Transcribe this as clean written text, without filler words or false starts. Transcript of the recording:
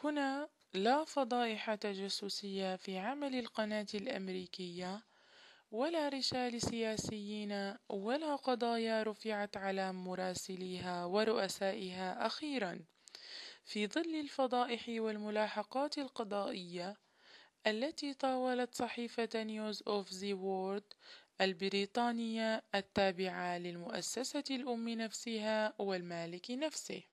هنا لا فضائح تجسسية في عمل القناة الأمريكية، ولا رسال سياسيين، ولا قضايا رفعت على مراسليها ورؤسائها أخيرا. في ظل الفضائح والملاحقات القضائية التي طاولت صحيفة نيوز أوف ذا وورد البريطانية التابعة للمؤسسة الأم نفسها والمالك نفسه،